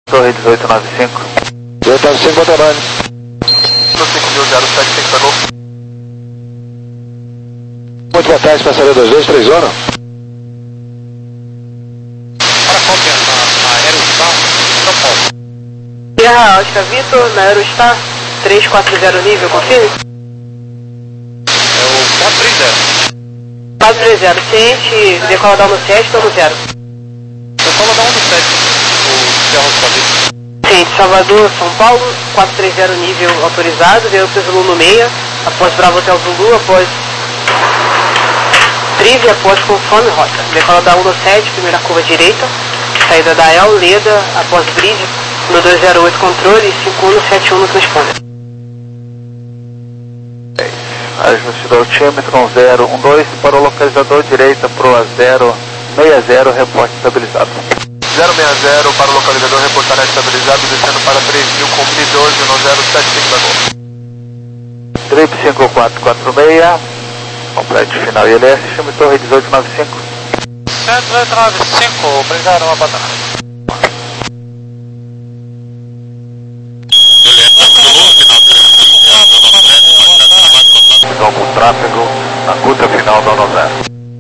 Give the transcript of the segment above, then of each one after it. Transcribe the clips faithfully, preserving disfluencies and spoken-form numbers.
Torre dezoito nove cinco. dezoito nove cinco, Botarone. cinco mil zero sete cinco da Gol. Muito boa tarde, passageiro dois dois, três zona. Para cópia na, na Aerostar, São Paulo. Sierra Oscar Vitor, na Aerostar, três quatro zero nível, confirme? É o quatro três zero. quatro três zero, ciente, decola da um no sete, ou no zero? Decola da um no sete, o Sierra Oscar Vitor. Ciente, Salvador, São Paulo, quatro três zero nível autorizado, veio o Zulu no meia, após Bravo Hotel Zulu, após Trive, após conforme rota. Decola da um no sete, primeira curva direita, saída da El, Leda, após Bridge, no dois zero oito controle, cinco um sete um no transponder. Ajuste do altímetro um zero um dois para o localizador direita pro A zero seis zero, reporte estabilizado. zero seis zero para o localizador, reportar estabilizado, descendo para três mil com mil e doze no zero sete cinco da Gol. Trip cinco quatro quatro seis, complete final I L S, chame Torre dezoito nove cinco. dezoito nove cinco, obrigado, uma batata. Como tráfego na curta final da novela.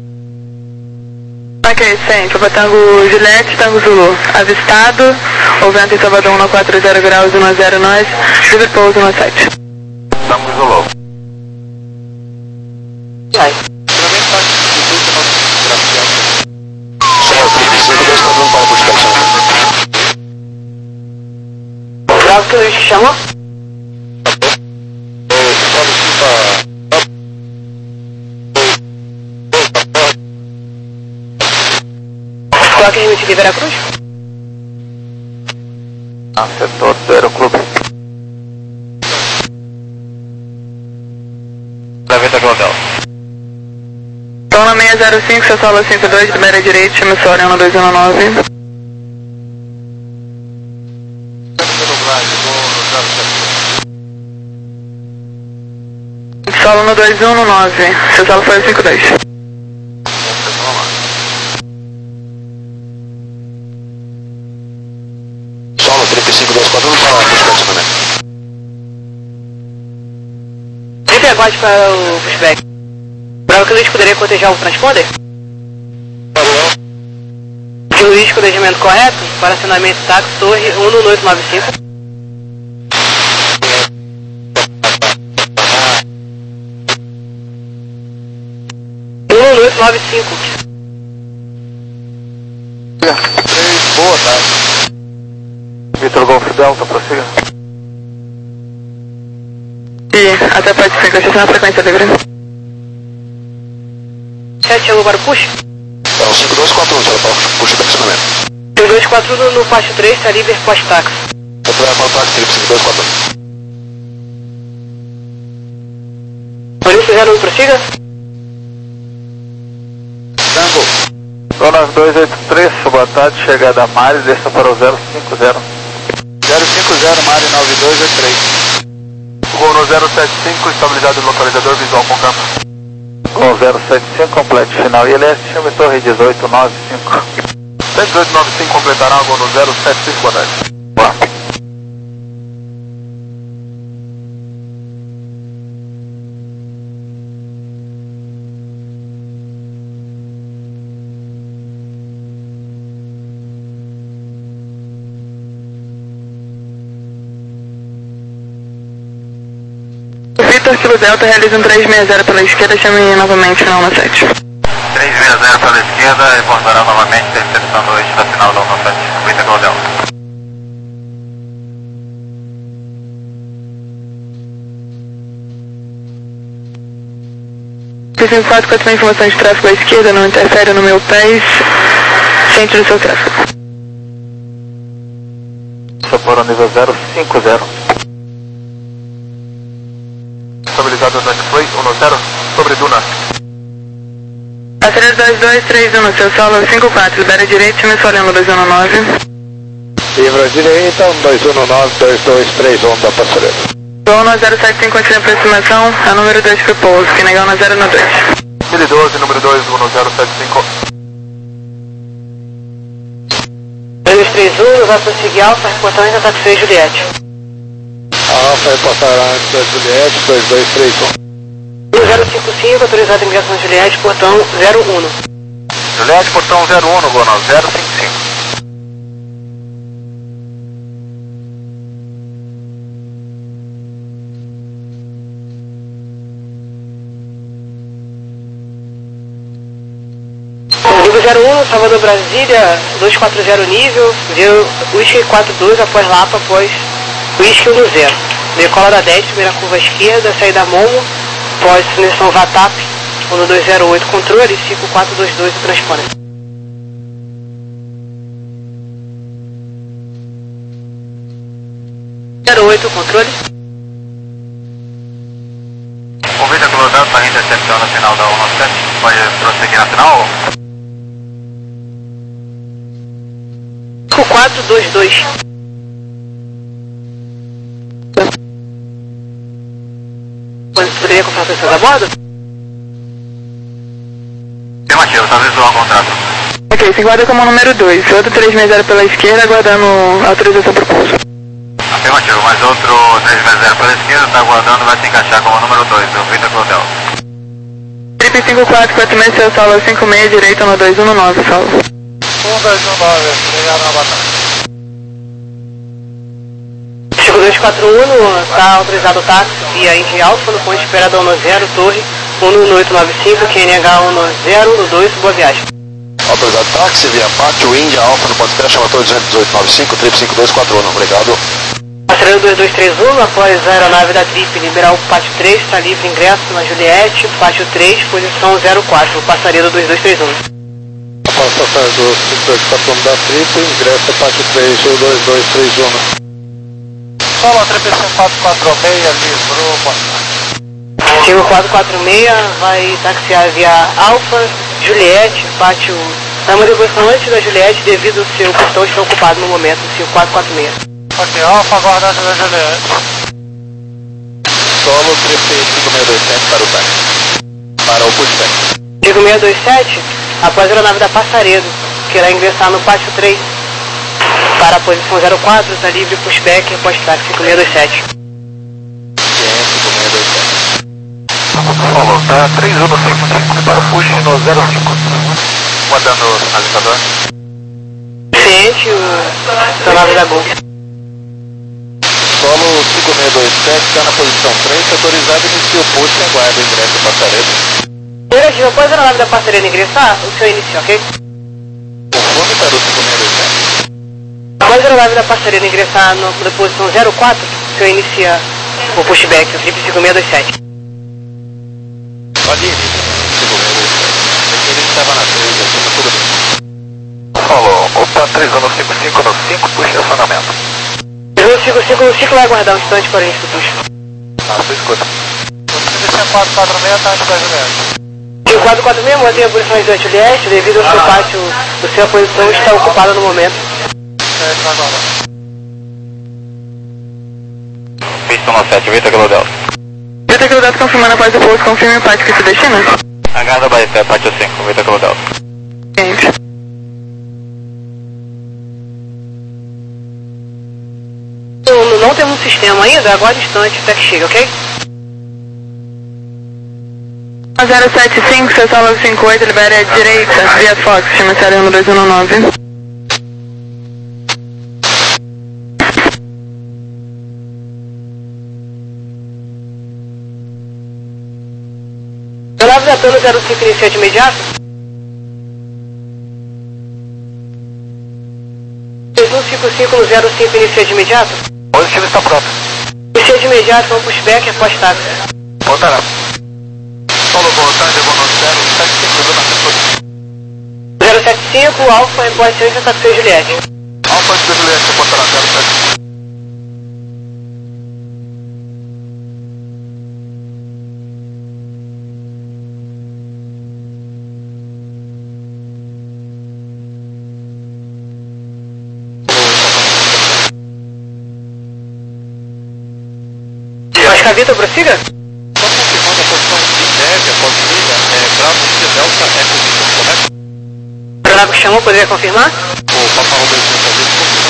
Ok, ciente, Papa Tango Juliette, Tango Zulu, avistado, o vento em Salvador um no quatro zero graus, um zero nós, livre pouso no sete. Tango Zulu. Vai. Bravo que o Luiz chamou? Coloque limite de Veracruz? Ah, setor do Aeroclube. Graveta Global. Tona seis zero cinco, seu solo cinco dois, primeira direita, chama Sora um dois um nove. Solo no dois um nove, seu solo foi cinco dois. Solo trinta e cinco dois quatro um, fala pushback também. trinta e quatro para o pushback. Bravo que o Luiz poderia cotejar o transponder? Que o Luiz com o regimento correto, para acionamento táxi, torre um no oito nove cinco. um no oito nove cinco. três, boa tarde. Vitor Golf Delta, prossiga. E até parte cinco, estação na frequência livre. sete chegou para o push? Então, cinco dois quatro um, para pushback acionamento. cinco dois quatro um no faixa três, está livre pós-táxi. Você vai para o táxi, cinco dois quatro um. Polícia zero um, prossiga? Tango. Zona dois oito três, boa tarde, chegada a Mari, desça para o zero cinco zero. zero cinco zero, Mari nove dois oito três. Gol no zero sete cinco, estabilizado localizador visual com campo. Gol zero sete cinco, complete final I L S, chame Torre dezoito nove cinco. dezoito nove cinco completará gol no zero sete cinco, boa tarde. Boa. Vitor Kilo Delta realiza um três seis zero pela esquerda, chame novamente final no sete. três seis zero pela esquerda, reportará novamente, recepção dois da final da um no sete. Vitor Kilo Delta. cinco quatro com a sua informação de tráfego à esquerda, não interfere no meu pés, centro do seu tráfego. Sopor nível zero cinco zero. Estabilizado no X-Play um no zero, sobre Duna. Acelera dois dois três um no seu solo cinco quatro, libera direito, chame Solano dois um nove. Livre direita, um dois um nove, dois dois três um da passareira. Zona zero sete cinco, continua a aproximação, a número dois para o pouso, que negar no zero no dois. mil e doze, número dois, um no zero sete cinco. dois três três um, vai prosseguir Alfa, reportar antes da taxi Juliette. Alfa, reportar antes da Juliette, dois dois três um. zero cinco cinco, autorizado ingresso na Juliette, portão zero um. Juliette, portão zero um, no Gono, zero cinco cinco. Livro zero um, Salvador Brasília, dois quatro zero nível, deu Whisky quatro dois após Lapa, após Whisky um zero. Decola da dez, primeira curva à esquerda, saída Momo, após seleção Vatap, um dois zero oito, controle, cinco quatro dois dois, o transponder. zero oito, controle. Convite a cruzar para a intercepção na final da um sete, pode prosseguir na final? cinco quatro dois dois. Poderia comprar pessoas a bordo? Afirmativo, está visual o contrato. Ok, se guarda como número dois, outro três seis zero pela esquerda, aguardando autorização para o pouso. Afirmativo, mas outro três seis zero pela esquerda, está aguardando, vai se encaixar como número dois, o Vitor Clotel. Trip cinco quatro quatro seis, seu salva cinco seis, direito no dois um nove, salva. um dois um nove, obrigado na batalha. Chico dois quatro um, está autorizado o táxi via Indy Alfa, no ponto de espera da um zero, torre um oito nove cinco, Q N H um zero, dois, boa viagem. Autorizado táxi via Pátio India Alfa no ponto de espera, chamatório duzentos e dezoito nove cinco, trip cinco dois quatro um, obrigado. Passareiro dois dois três um, após a aeronave da Trip liberar o Pátio três, está livre ingresso na Juliette, Pátio três, posição zero quatro, passareiro dois dois três um. Após passageiro do cinco dois quatro um da Trip, ingresso Pátio três, dois dois três um. Solo trip cinco quatro quatro seis, livrou, passagem. cinco quatro quatro seis vai taxiar via Alfa, Juliette, Pátio. Dá uma devolução antes da Juliette devido ao seu portão estar ocupado no momento, cinco quatro quatro seis. Ok, Alfa, aguardando da Juliette. Solo trip cinco seis dois sete para o táxi. Para o pushback. cinco seis dois sete, após a aeronave da Passaredo, que irá ingressar no Pátio três. Para a posição zero quatro, está livre pushback, pós-táxi cinco seis dois sete. cinco seis dois sete. Falou, tá três um no cinco cinco, para o push no zero cinco. Guardando o sinalizador. Ciente, o aeronave da Gol. Solo cinco seis dois sete, está na posição três, autorizado, inicia o push e aguarda o ingresso do passaredo. Negativo, após a aeronave da Passaredo ingressar, o senhor inicia, ok? Conforme para o cinco seis dois sete. Após a aeronave da Passaredo ingressar no, na posição zero quatro, o senhor inicia o pushback, o trip cinco seis dois sete. Pode ir, cinco seis dois sete. Ele estava na três, aqui tá tudo bem. Falou, opa, três um no cinco cinco no cinco, puxa acionamento. três um cinco cinco no cinco vai aguardar um instante para o início do push. Ah, sua escuta. O cinco quatro quatro seis está antes da Juliette. cinco quatro quatro seis mantém a posição da Juliette, devido ao seu pátio, a sua posição está ocupada no momento. Pista no sete, Vitor Clotel. Vitor Clotel confirmando após o pouso, confirme o pátio que se destina. Aguarda Baité, Pátio cinco, Vitor Clotel. Gente. Não, não temos um sistema ainda, aguarde um instante até que chegue, ok? zero sete cinco, seu salva cinco oito, libera a direita, via Fox, chama série um dois um nove. Aeronave da Tona zero cinco inicia de imediato. três um cinco cinco no zero cinco inicia de imediato. Positivo está pronto. Inicia de imediato, vamos pushback após táxi. Voltará. Solo voltando, eu vou no zero sete cinco na sequência. zero sete cinco, Alfa, após ciência, taxi Juliette. Alfa de Juliette, reportará zero sete cinco. Oscar Vitor, prossiga? Só confirmando a posição de neve após milha, é Bravo India Delta Eco Vitor, correto? O aeronave que chamou, poderia confirmar? O Papa Robert Brasil confirmando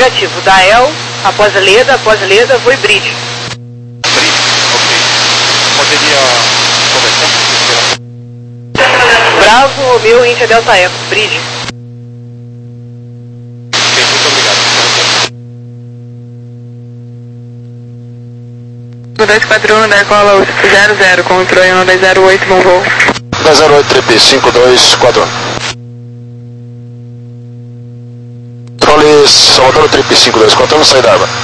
Negativo, Dael, após a Leda, após a Leda, vou e Bridge. Bridge, ok. Poderia conversar? Bravo, Romeu, Índia, Delta Eco, Bridge. Ok, muito obrigado. dois quatro um, da cola U S P zero zero, controle um dois zero oito, bom voo. dois zero oito, trip cinco dois quatro um. Controle Salvador, trip cinco dois quatro um, saída Arba.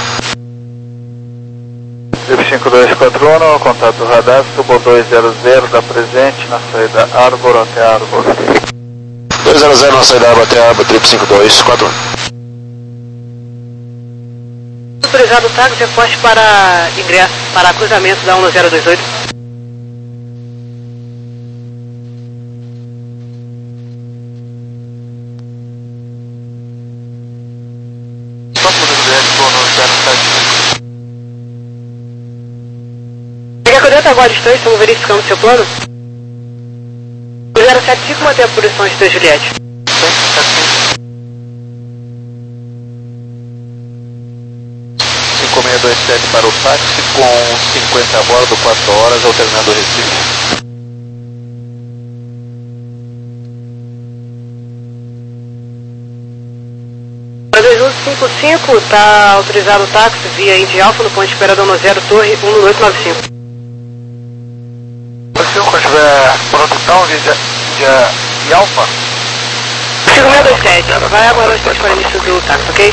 Trip cinco dois quatro um, contato radar, subo dois zero zero, dá presente na saída Arbor até Arbor. dois zero zero na saída Arba até Arba, trip cinco dois quatro um. Autorizado o táxi, reporte para ingresso, para cruzamento da um zero dois oito. Próximo do D S, no zero sete. Quer que eu dentro agora estou, estamos verificando seu plano? O zero sete cinco mantém a posição de dois Juliette. cinco seis dois sete para o táxi com cinquenta a bordo, quatro horas, alternando o Recife. Para dois um cinco cinco, está autorizado o táxi via Indy Alpha no ponto de espera da um zero Torre um oito nove cinco. Se quando estiver pronto então, de, de, de Alfa? cinco seis dois sete, vai aguardar os para início do táxi, ok?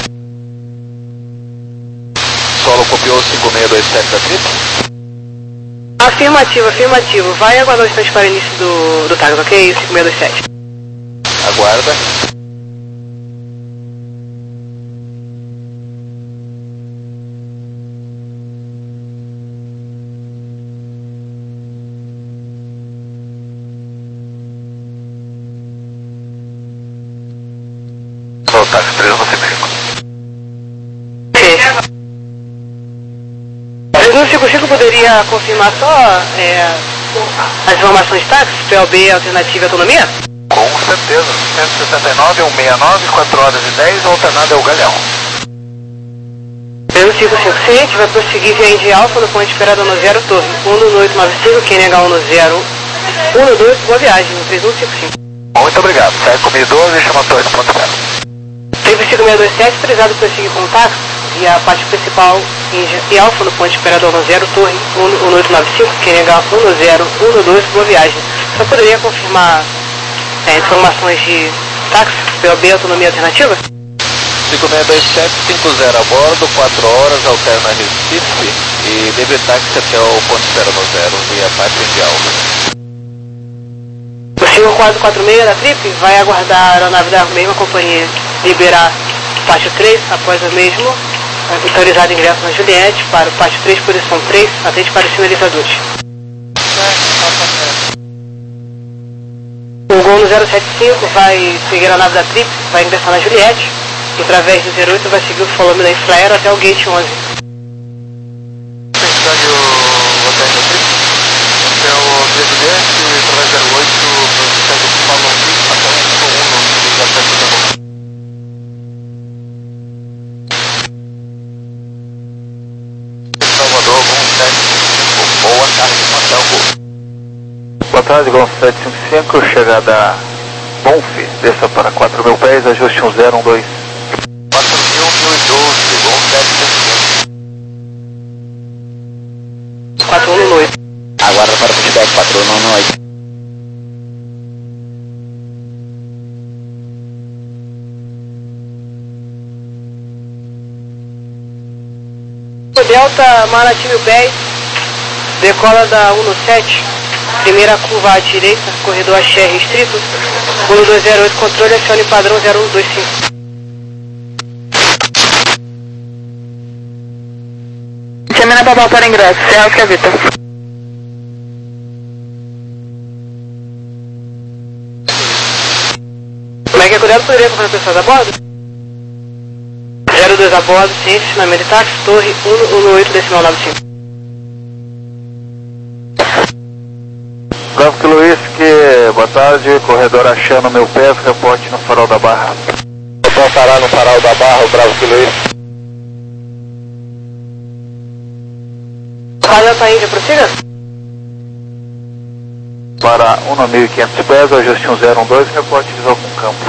Solo copiou cinco seis dois sete da trip? Afirmativo, afirmativo. Vai aguardar os instantes para início do, do táxi, ok? cinco seis dois sete. Aguarda. No táxi três um cinco. três um cinco cinco poderia confirmar só é, as informações de táxi, P O B, alternativa e autonomia? Com certeza. cento e sessenta e nove, cento e sessenta e nove, quatro horas e dez, alternado é o Galeão. três um cinco cinco, ciente, vai prosseguir via Indy Alpha no ponto de espera da um zero Torre um oito nove cinco, quem negar um zero um dois, boa viagem, três um cinco cinco. Muito obrigado. Sai comigo doze e chama torre ponto zero. três cinco seis dois sete, autorizado para prosseguir com o táxi via a parte principal Indy Alpha no ponto de espera da um zero Torre um oito nove cinco, quem negar um zero um dois, boa viagem. Só poderia confirmar é, informações de táxi, P O B, autonomia alternativa? cinco seis dois sete, cinco zero a bordo, quatro horas, alterna Recife e livre táxi até o ponto zero no zero, via parte Indy Alpha. O cinco quatro quatro seis da Trip vai aguardar a aeronave da mesma companhia liberar o pátio três, após o mesmo, autorizado ingresso na Juliette para o pátio três, posição três, atende para os sinalizadores. O Gol no zero sete cinco vai seguir a nave da Trip, vai ingressar na Juliette, e através do zero oito vai seguir o follow da Flyer até o Gate onze. Cidade o hotel da Trip, até o Juliette, através zero oito, cidade do follow até o cinco um, no acesso da boca. Salvador, Gol sete cinco cinco, boa tarde, até o Gol. Boa tarde, Gol sete cinco cinco, chegada a Bonf, desça para quatro mil pés, ajuste um zero um dois. quatro mil, mil e doze, Gol sete cinco cinco. quatro um oito. Aguarda para feedback, quatro um oito. Delta Manati mil pés, decola da um sete, primeira curva à direita, corredor Axé restrito, um dois zero oito, controle, acione padrão zero um dois cinco. Termina para para ingresso, Serra que Vitor. Como é que é cuidado? Poderia acompanhar pessoas a bordo? zero dois a bordo, ciência, ensinamento de táxi, torre um um oito, decimal nove cinco. Bravo que Luiz, que boa tarde, corredor achando meu pé, reporte no farol da Barra. Boa voltará no farol da Barra, o Bravo Kilo I. Raio Alta Índia, prossiga. Para um mil e quinhentos pés, ajuste um zero um dois, reporte visual com campo.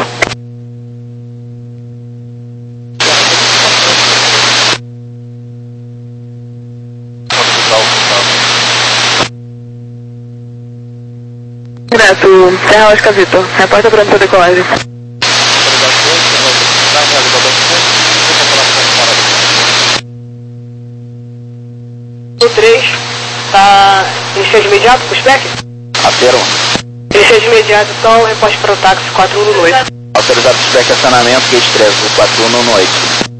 Ingresso, Serra Oscar Vitor, repórter pronto para decolagem. O três, está iniciando de imediato, pushback? Afirma. Iniciando de imediato, então, reporte para o táxi quatro um no noite. Autorizado pushback acionamento, gate três, quatro um no noite.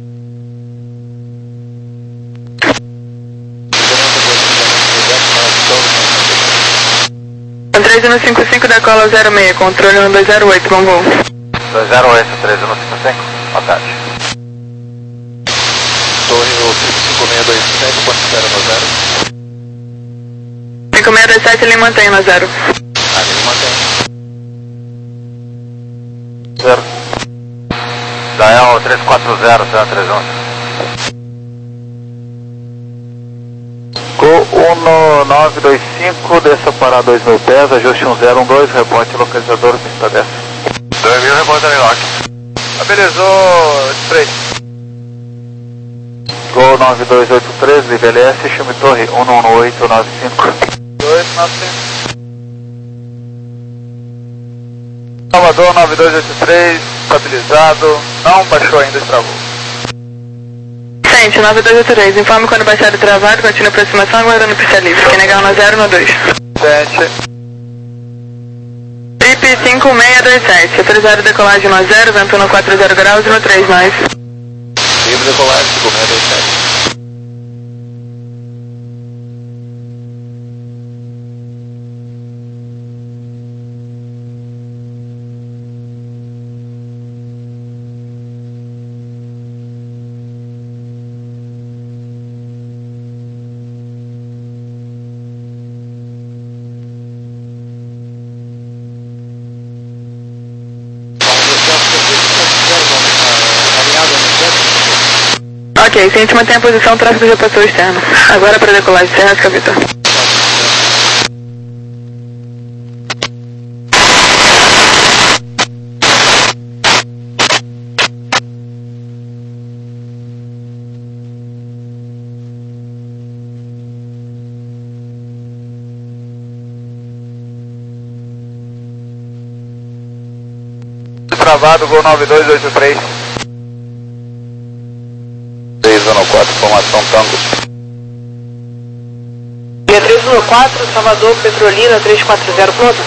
três um cinco cinco da cola zero seis, controle um dois zero oito, bom voo. dois zero oito, três um cinco cinco, boa tarde. Torre cinco seis dois sete, quanto espera no zero? cinco seis dois sete, ele mantém no zero. Ah, ele mantém. Zero. Dael três quatro zero, três um. Go um nove dois cinco, desça para dois mil pés, ajuste um zero um dois, reporte localizador, pista dez. dois mil, reporte Anilock. Habilizou, spray. Go nove dois oito três, nível S, chame torre um um oito nove cinco. dois nove cinco. Salvador nove dois oito três, estabilizado, não baixou ainda, travou. Sente, nove dois oito três, informe quando baixar e travado, continue a aproximação, aguardando pista livre. Quem negar no zero no dois. Sente. Trip cinco seis dois sete, autorizado decolagem no zero, vento no quatro zero graus e no três nós. Livre decolagem, cinco seis dois sete. Ok, ciente mantém a posição, tráfego já passou externo. Agora para decolagem, Serra Oscar Vitor. Travado, Gol nove dois oito três. três um quatro, formação Tango. Linha três um quatro, Salvador, Petrolina, três quatro zero, pronto?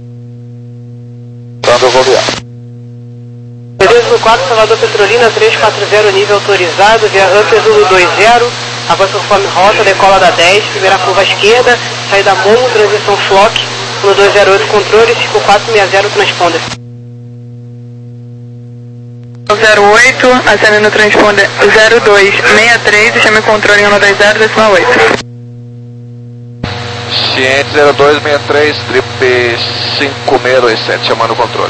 Tango Goliar. três um quatro, Salvador, Petrolina, três quatro zero, nível autorizado, via Uppers um dois zero, avança conforme rota, decola da dez, primeira curva à esquerda, saída Momo, transição Flock, um dois zero oito, controle, cinco quatro seis zero, transponder. zero oito, acende no transponder zero dois seis três e chame controle um dois zero, decimal oito. Ciente zero dois seis três, trip cinco seis dois sete, chamando o controle.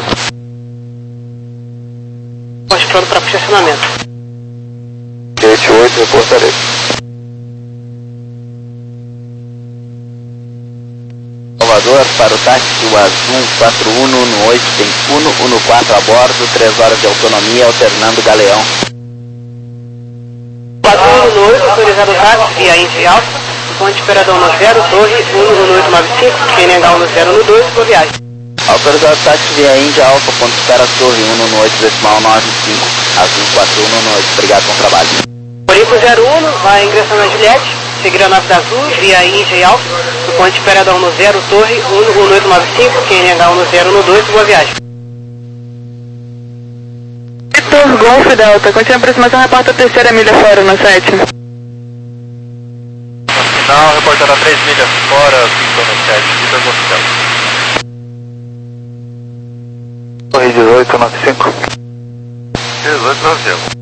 Nós pronto para posicionamento. Gate oito, reportarei. Salvador, para o táxi o Azul quatro um um oito, tem um um quatro a bordo, três horas de autonomia, alternando Galeão. quatro um um oito, autorizado o táxi via Indy Alfa, ponte Esperadão no zero, torre um um oito nove cinco, quem negar um no zero no dois, boa viagem. Autorizado táxi via Indy Alfa, ponte espera torre um um oito, decimal nove cinco, Azul quatro um um oito, obrigado pelo trabalho. Orico zero um, vai ingressando na Juliette, seguir a nave da Azul via Indy Alfa, ponte Esperadão no zero, torre um um oito nove cinco, quem negar um no zero no dois, boa viagem. Vitor Golf Delta, continua a aproximação, reporta a terceira milha fora no sete. Não, reportando a três milhas fora, Vitor no sete, Vitor Golf Delta. Torre dezoito nove cinco. dezoito nove cinco.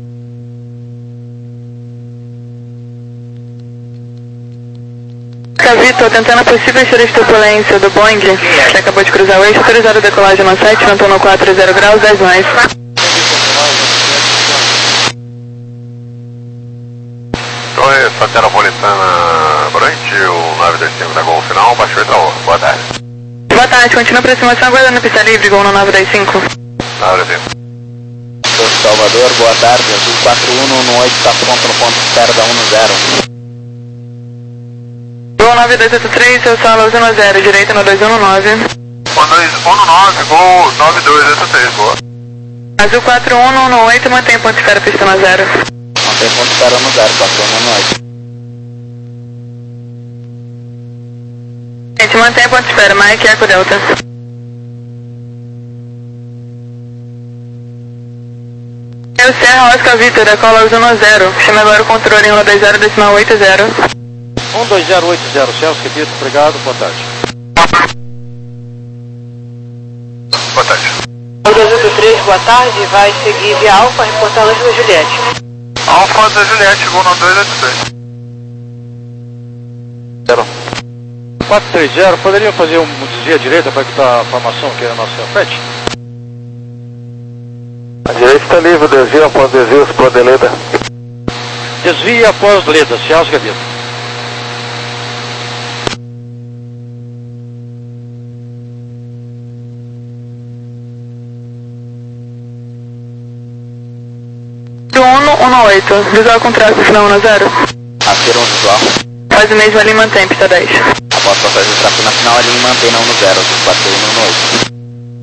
Vitor, tentando a possível turbulência do Boeing, que acabou de cruzar o eixo, autorizado a decolagem no sete, vento no quatro zero graus, dez mais. Metropolitana Brant, o nove dois cinco da Gol Final, baixou e travou. Boa tarde. Boa tarde, continua a aproximação aguardando a pista livre, Gol no nove dois cinco. nove dois cinco. Salvador, boa tarde, Azul quatro um um oito, está pronto no ponto de espera da um zero. Gol nove dois oito três, seu solo um zero, direita no dois um nove. um dois um nove, Gol nove dois oito três, boa. Azul quatro um um oito, mantém ponto de espera, pista no zero. Mantém ponto de espera no zero, quatro um um oito. Gente, mantém ponto de espera, Mike Eco Delta. Eu Serra Oscar Vitor, da cola um zero. Chama agora o controle em um dois zero decimal oito zero. um dois zero oito zero, Celso, repito, obrigado, boa tarde. Boa tarde. um dois oito três, boa tarde, vai seguir via Alfa, reportando Ângela Juliette. Alfa da Juliette, Gol nove dois oito três. Zero. quatro três zero, poderiam fazer um desvio à direita para evitar a formação aqui na nossa frente? A direita está livre, desvio após desvio, para Deleda. Desvio após Leda, Celso Gaveta. um um oito, visual com traço final um zero. Afira um visual. Faz o mesmo ali e mantém, pista dez. Após passagem de tráfego na final, a linha mantém na um zero, quatro um um oito.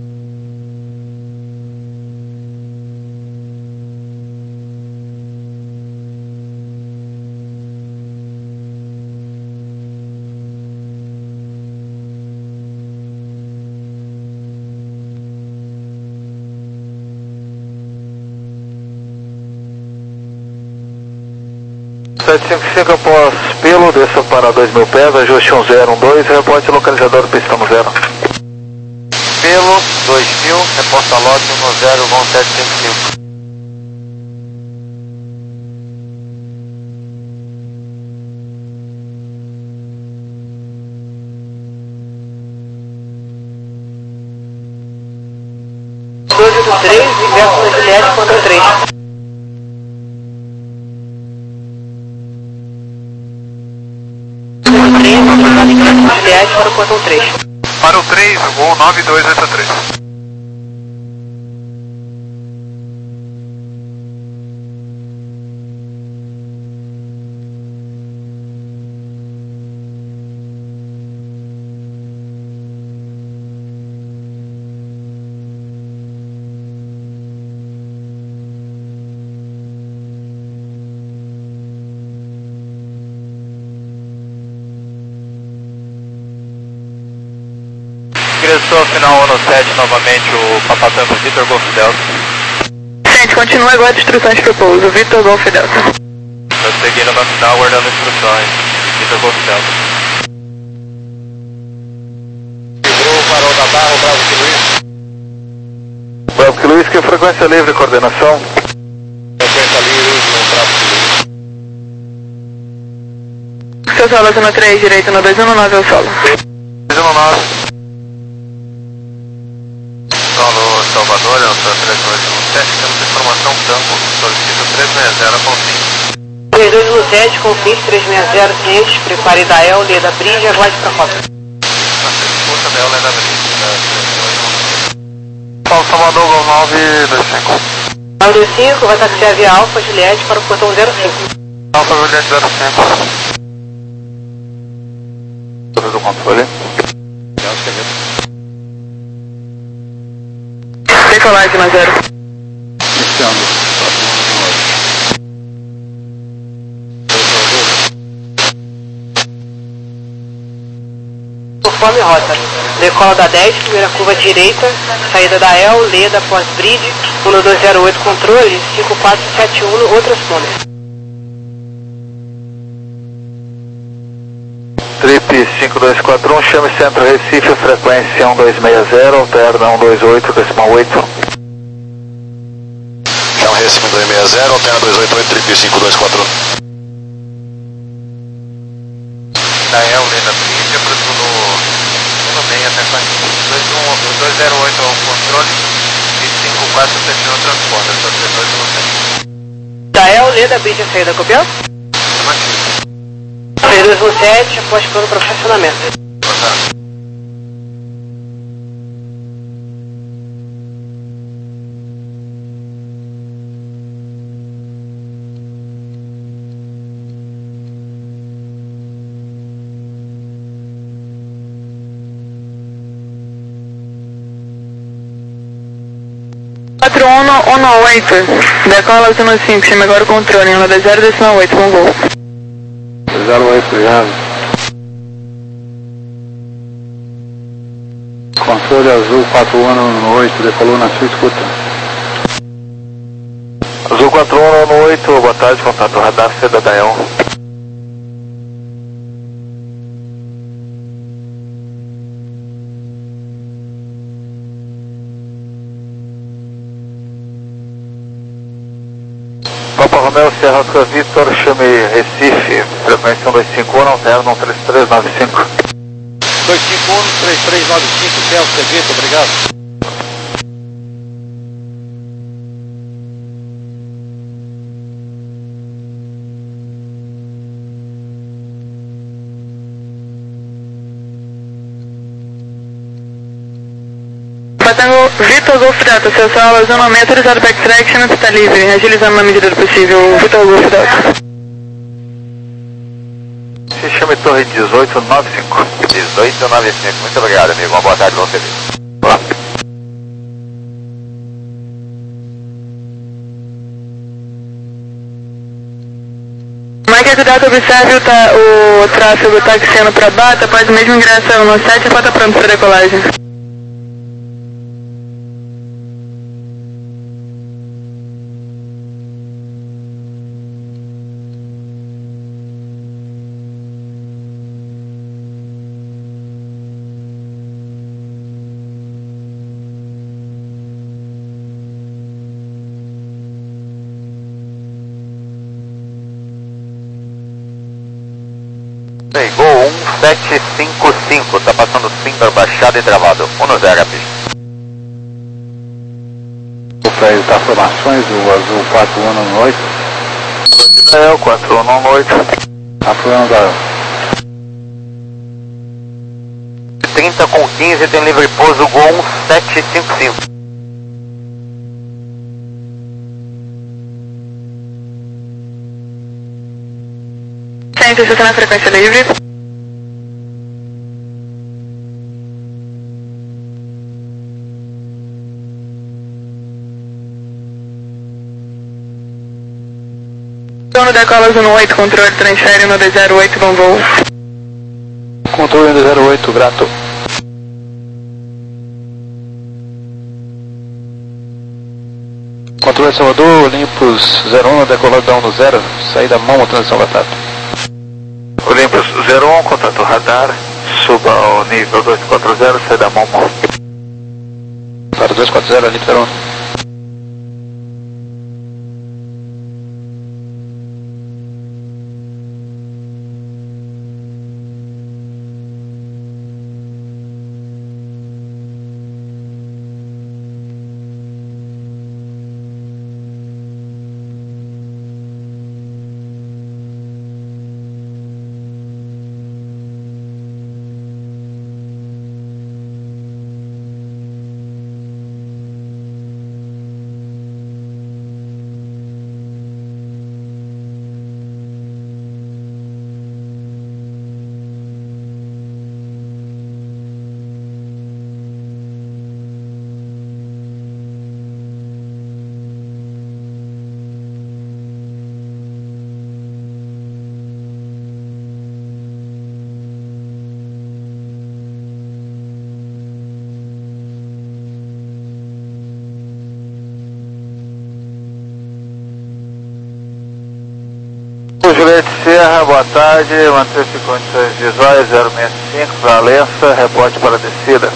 sete cinco cinco após pelo, desça para dois mil pés, ajuste um zero um dois, reporte localizador pista no zero. Pelo, dois mil, reporta lote um zero, vão sete cinco cinco. dois oito três, inverso na Juliette, contra três. três, autorizado ingresso na Juliette para o portão três. Para o três, Gol nove dois oito três. Ingressou final ano sete novamente o Papatango Vitor Golf Delta. Gente, continua agora as instruções para o pouso, Vitor Golf Delta. Estou seguindo na final, guardando instruções. Vitor Golf Delta. Livrou o farol da barra, o Bravo que Luiz. Bravo que Luiz, que frequência livre, coordenação? Frequência livre, no Bravo que Luiz. Seu solo zona três, direito no dois um nove é o solo. dois um nove. Solo Salvador, é o seu telefone um sete, temos informação campo, solicita três seis zero com cinco. três dois um sete, com F I S três seis zero, ciente, prepare da El, Leda Bridge, aguarde para a rota. Escuta da El, Leda Bridge. Paulo Salvador, Gol nove dois cinco. nove dois cinco, vai taxiar via Alfa Juliette para o portão zero cinco. Alfa Juliette zero cinco. Torre do controle. Decolagem na zero. Iniciando. Conforme rota. Decola da dez, primeira curva direita, saída da El, Leda, pós-bridge, um dois zero oito controle, cinco quatro sete um, outras pontas. Trip cinco dois quatro um, chame Centro Recife, frequência um dois seis zero, alterna um dois oito, decimal oito. Chame Recife um dois seis zero, alterna dois oito oito, Trip cinco dois quatro um. Dael, Leda Bridge, aproximo no meio, atenção dois zero oito ao controle e cinco quatro sete um transporta, só dois um sete. Da El, Leda Bridge, saída, copiou? Afirmativo. sete, após plano para fracionamento. quatro um um oito, decola zona cinco, chama agora o controle, ela da zero decimal oito, bom voo. zero oito, obrigado. Controle azul quatro um um oito, decolou na sua escuta. Azul quatro um um oito, boa tarde, contato radar Seda Daião. Papa Romeo Serra Oscar Vitor, chame Recife, frequência um dois cinco um, alterno um três três nove cinco. dois cinco um, três três nove cinco, Celso Vitor, obrigado. Patango Vitor Golf Delta, seu solo, zona meia, autorizado para extract, chama está livre, agilizando na medida do possível, Vitor Golf Delta. Se chame Torre dezoito nove cinco. dezoito nove cinco, muito obrigado, amigo, uma boa tarde, bom serviço. Olá. Mike Delta, observe o, ta, o tráfego taxiando para Bata, após o mesmo ingresso no sete e falta pronto para decolagem. Gol um sete cinco cinco, tá passando Simba, baixado e travado, um no zero a pista. Para evitar formações, o azul quatro um um oito. É, o quatro um um oito. Afluendo da... trinta com quinze, tem livre pouso, Gol um sete cinco cinco. cento e sessenta na frequência livre. Dono decola zona oito, controle transfere no D zero oito, bom voo. Controle do zero oito, grato. Controle Salvador, Olympus zero um, decolado da um no zero, saída mão, transição batata. Olympus zero um, contato radar, suba ao nível dois quatro zero, sai da Momo. Para dois quatro zero, Olympus zero um. Juliette Serra, boa tarde, manter-se condições visuais zero seis cinco para a Lença, reporte para a descida.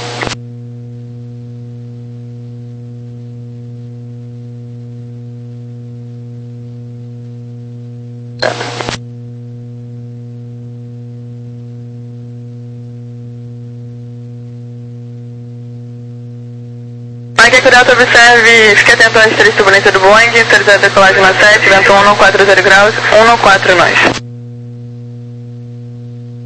Mike Delta, observe, fique atento às três turbulências do Boeing, autorizado a decolagem na sete, vento um não quatro zero graus, um não quatro nós.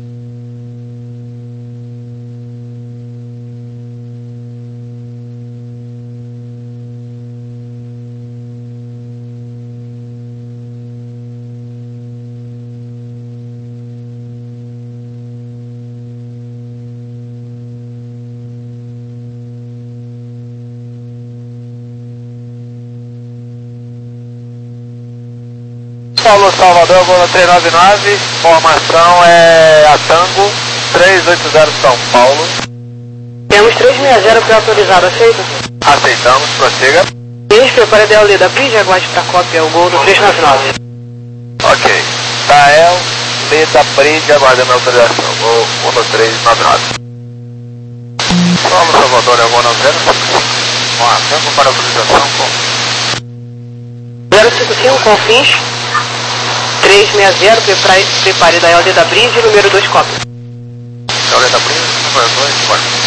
Paulo, Salvador, Angola três nove nove, formação é a Tango, três oito zero São Paulo. Temos três seis zero pré-autorizado, aceita? Aceitamos, prossiga. Eles prepara a D L da Bridge, aguarde para cópia, o gol do três nove nove. Ok. Dael, Leda, Bridge, aguardando a autorização, gol um dois três nove nove. Paulo, Salvador, Angola zero cinco cinco, com a Tango para autorização, com zero cinco cinco com fins, três seis zero, prepare, prepare da L da Bridge, número dois cópia. L da Bridge, número dois, cópia.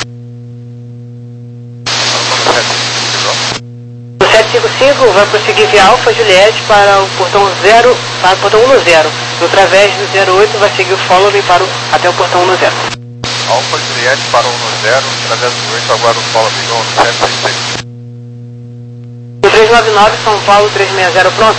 O sete cinco cinco vai prosseguir via Alfa Juliette para o portão zero, para o portão um zero. No través do zero oito vai seguir o following para o, até o portão um zero. Alfa Juliette para o um zero, através do oito, agora o following no sete seis seis. O três nove nove, São Paulo três seis zero, pronto.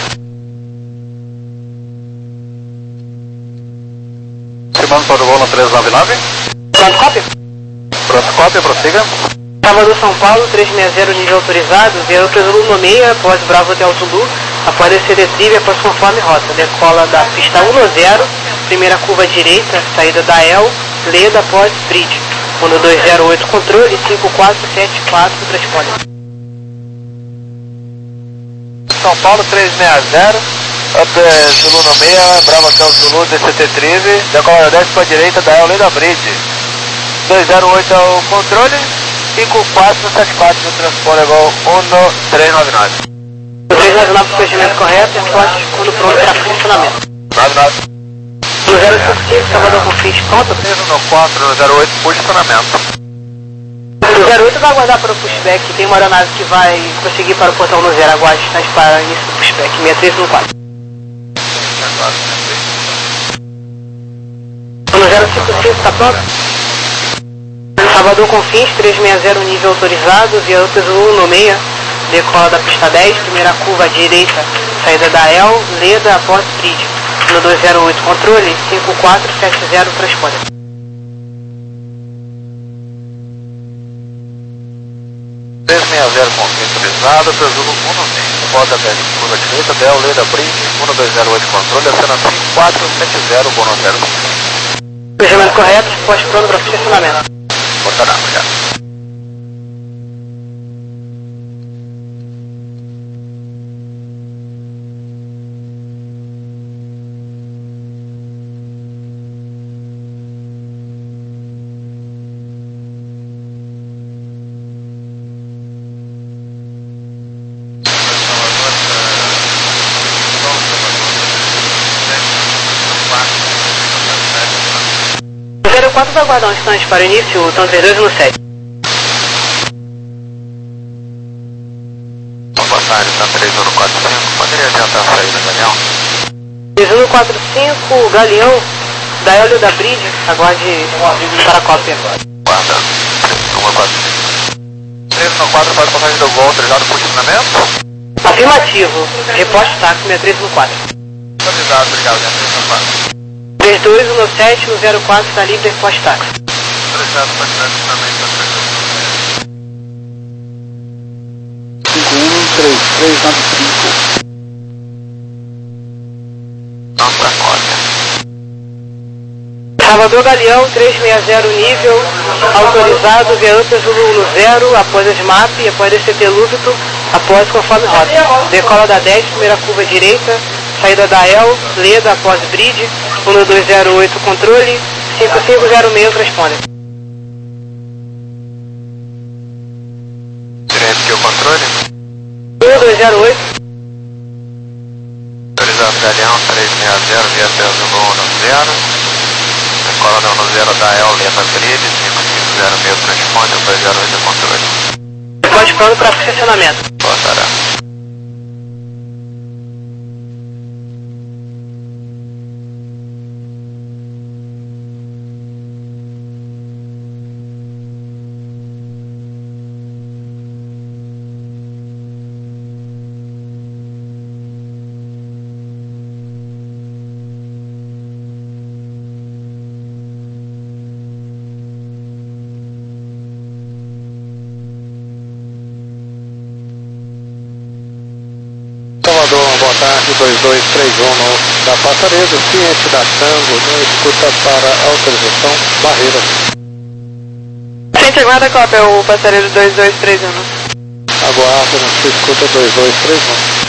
Simão para o gol no três nove nove. Pronto, cópia? Pronto, cópia, prossiga. Salvador, São Paulo, três seis zero, nível autorizado, via Zulu nomeia, após Bravo Hotel Zulu, após descer de trilha, após conforme rota, decola da pista um zero, primeira curva direita, saída da El, Leda, após Bridge, um dois zero oito, controle, cinco quatro sete quatro, transpone. São Paulo, três seis zero, up Zulu nomeia, Bravo Hotel Zulu, D C T treze, decola da dez para a direita, da El, Leda, Bridge, dois zero oito é o controle, cinco quatro sete quatro no transpone igual um três nove nove. O três nove nove, procedimento correto, airport quando pronto para funcionamento. nove nove. O zero cinco cinco, Salvador com fins, pronto. três um quatro zero oito, posicionamento. O zero oito vai aguardar para o pushback, tem uma aeronave que vai prosseguir para o portão no zero, aguarde, está para início do pushback, seis três um quatro. O zero cinco cinco, está pronto? Salvador com fins, três seis zero, nível autorizado, via Zulu nomeia, decola da pista dez, primeira curva à direita, saída da El, Leda, após Bridge, um dois zero oito, controle, cinco quatro sete zero, transpone. três seis zero com fim autorizado, Zulu um nomeia, roda dez, curva direita, Del, Leda, Bridge, um dois zero oito, controle, acena cinco quatro sete zero, Bono zero. Procedimento correto, pós pronto para funcionamento. Portará, obrigado. zero quatro vai aguardar um instante para o início, então três dois no sete. Boa tarde, tá três um quatro cinco, poderia adiantar a saída, Galeão? três um quatro cinco, Galeão, da Hélio da Bridge, aguarde para a cópia. Guarda, três um quatro cinco. três um quatro para a passagem do gol, autorizado por funcionamento? Afirmativo, reposte táxi seis três um quatro. Autorizado, obrigado, três um quatro. três dois um sete no zero quatro, está livre, reposte táxi. Autorizado para funcionamento da três cinco um três três nove cinco. Nossa cópia. Salvador Galeão, três seis zero, nível autorizado, via Upper Zulu no zero, após a S M A P, após a D C T Lúbito, após conforme rota. Decola da dez, primeira curva direita, saída da El, Leda, após Bridge, um dois zero oito, controle, cinco cinco zero seis, responde. Direito que o controle? um dois zero oito. Autorizado, Galeão, três seis zero, via Zulu um zero. Decola da um zero da El, Leda, Bridge, cinco cinco zero seis, transpone, um dois zero oito, controle. Pode pronto para funcionamento. Portará. tarde, dois dois três um da Passaredo, ciente da Tango, não escuta para autorização, barreira. Ciente, aguarda a cópia, o Passaredo dois dois três um. Aguarda, não se escuta dois dois três um.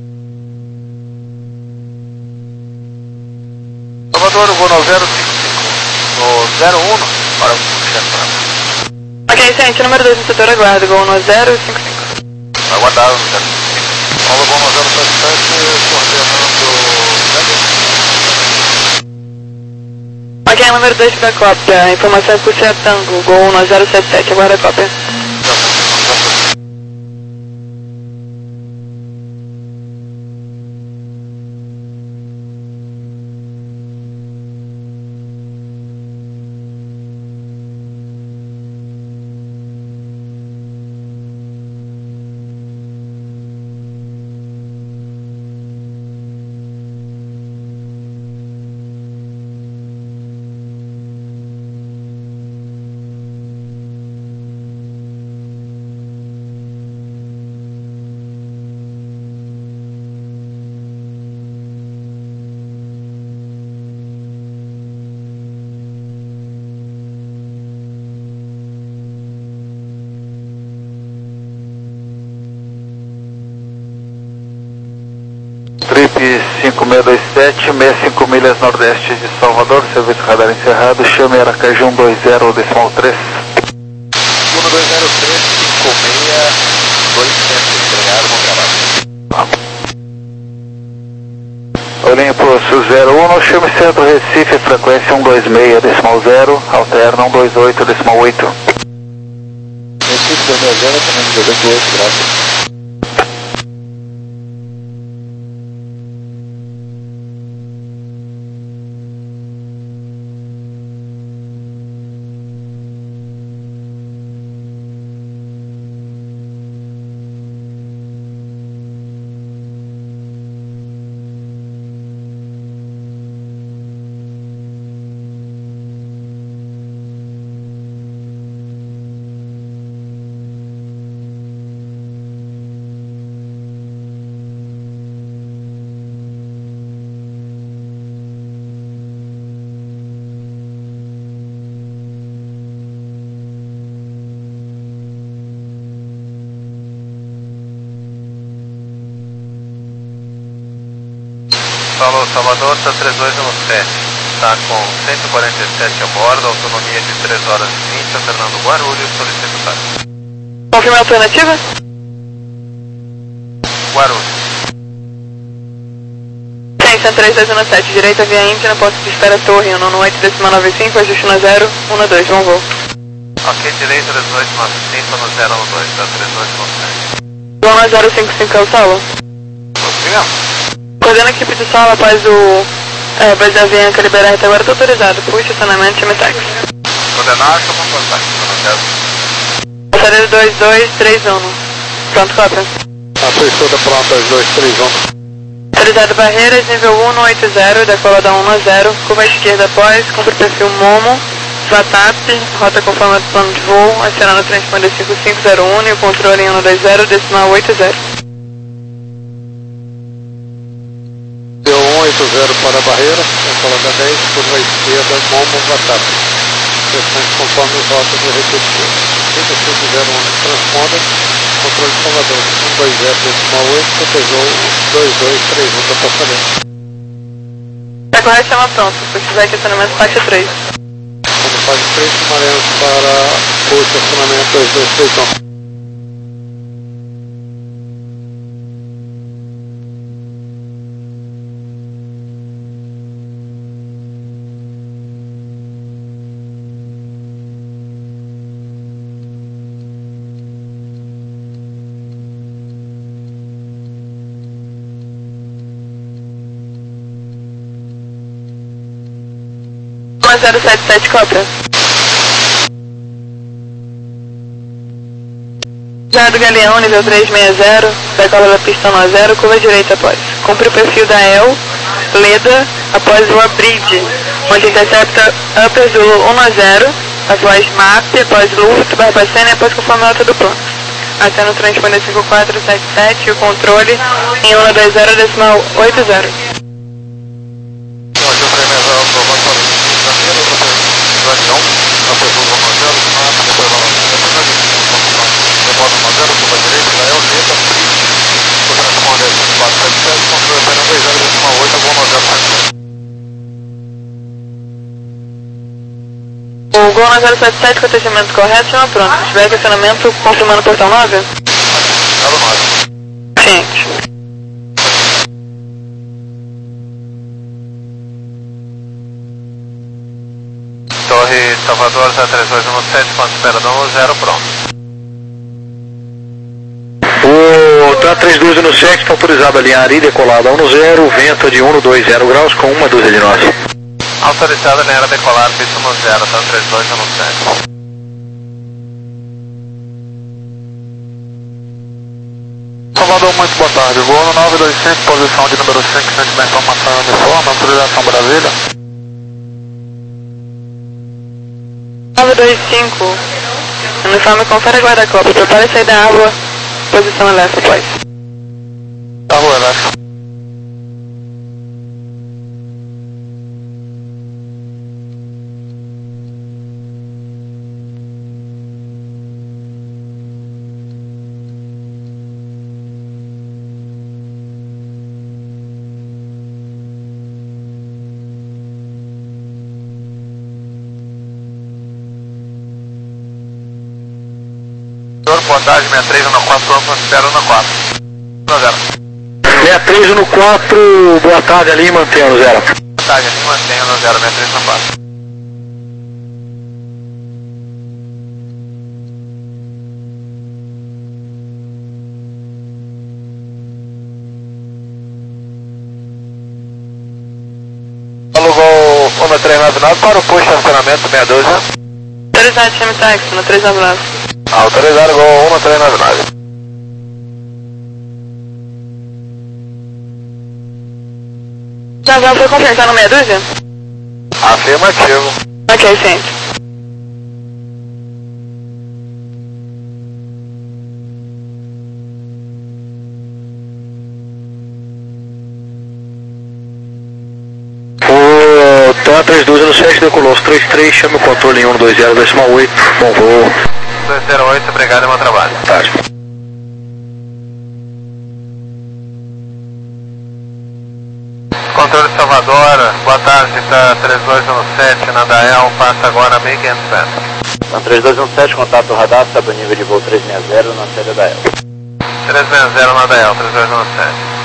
Salvador, vou no zero cinco cinco, no zero um, para o chefe. Ok, ciente, número dois no setor, aguarda, vou no zero cinco cinco. Aguardado no zero cinco cinco. Paulo, vou no zero sete sete, coordenando... Ok, número dois para a cópia, informação é por ser Tango, Gol no zero sete sete, aguarda a cópia. Trip cinco seis dois sete, sessenta e cinco milhas nordeste de Salvador, serviço radar encerrado, chame Aracaju um dois zero, decimal três. um dois zero três, cinco seis dois sete, estreado, vamos gravar. Olympus zero um, chame Centro Recife, frequência um dois seis, decimal zero, alterna um dois oito, decimal oito. Recife dois zero zero, também dois oito oito, graças. Falou, Salvador, está três dois um sete, está com cento e quarenta e sete a bordo, autonomia de três horas e vinte, alternando Guarulhos, solicito táxi. Confirma a alternativa? Guarulhos. Ciência três dois um sete, direita via índia, posto de espera Torre, um oito decimal nove cinco, ajuste no zero um dois, bom voo. Ok, direita três dois nove cinco no zero um dois, tá três dois um sete. Vou no zero cinco cinco, é o Saulo. Conseguimos? Coordena a equipe do Saulo após o é, base da Avianca liberar até agora, está autorizado. Fui, estacionamento, chame táxi. Coordenar, estou com contato. Passaredo dois dois três um. Pronto, cópia. Atriz toda pronta, dois dois três um. Autorizado barreiras, nível um no oito zero, decolada um no zero, curva esquerda após, cumpre o perfil Momo, SWATAP, rota conforme o plano de voo, acionando o transponder cinco cinco zero um e o controle em um dois zero, decimal oito zero. Deu um oito zero para a barreira, decolada dez, curva esquerda, Momo, SWATAP. Questões conforme rota do repetidor. cinco cinco zero um transponder, controle de Salvador, um dois zero, decimal oito, protejou dois dois três um da passareira. Está correto, chama pronto, se precisar de estacionamento, faixa três. Como faixa três, chamaremos para o estacionamento dois dois três um. zero sete sete, cópia. Já do Galeão, nível três seis zero, decola da pista um zero, curva direita após. Cumpre o perfil da E L, Leda, após o Abrid, onde intercepta Upper Zulu um zero, após M A P, após Luft, barra Pacene, após conforme a nota do plano. acena o transponder cinco quatro sete sete e o controle em um dois zero decimal oito zero. O Gol na zero sete sete com atendimento correto, chama pronto. Se tiver questionamento, confirmando o portão nove? Ciente. Torre Salvador zero três dois um sete, ponto espera no zero, pronto. O T A três dois um sete está autorizado a alinhar e decolada um zero, vento de um dois zero graus com uma dúzia de nós. Autorizado a alinhar a decolar, pista no zero, T A três dois um sete. Salvador, muito boa tarde. Voo no nove dois cinco, posição de número cinco, sentimento maçã uniforme, autorização Brasília. nove dois cinco, uniforme confere guarda-copa, prepare sair da água, posição elétrica, após. Da rua elétrica. Boa tarde, sessenta e três um quatro, ponto espera no quatro. No zero. sessenta e três um quatro, boa tarde ali, mantenha no zero. Boa tarde, ali, mantenha no zero, sessenta e três um quatro. Alugou um três nove nove para o posto de estacionamento meia dúzia. Autorizado, chame táxi, no três nove nove. Autorizado, Gol um três nove nove. Já já foi compensar no meia dúzia? Afirmativo. Ok, ciente. O T A três dois um sete decolou os três três, chame o controle em um dois zero decimal oito, bom voo. dois zero oito, obrigado e bom trabalho. Tarde. Controle de Salvador, boa tarde, T A três dois um sete, Nadael, passa agora mil e quinhentos metros. T A três dois um sete, contato radar, sobe o nível de voo trezentos e sessenta na saída da E L. trezentos e sessenta Nadael, três dois um sete.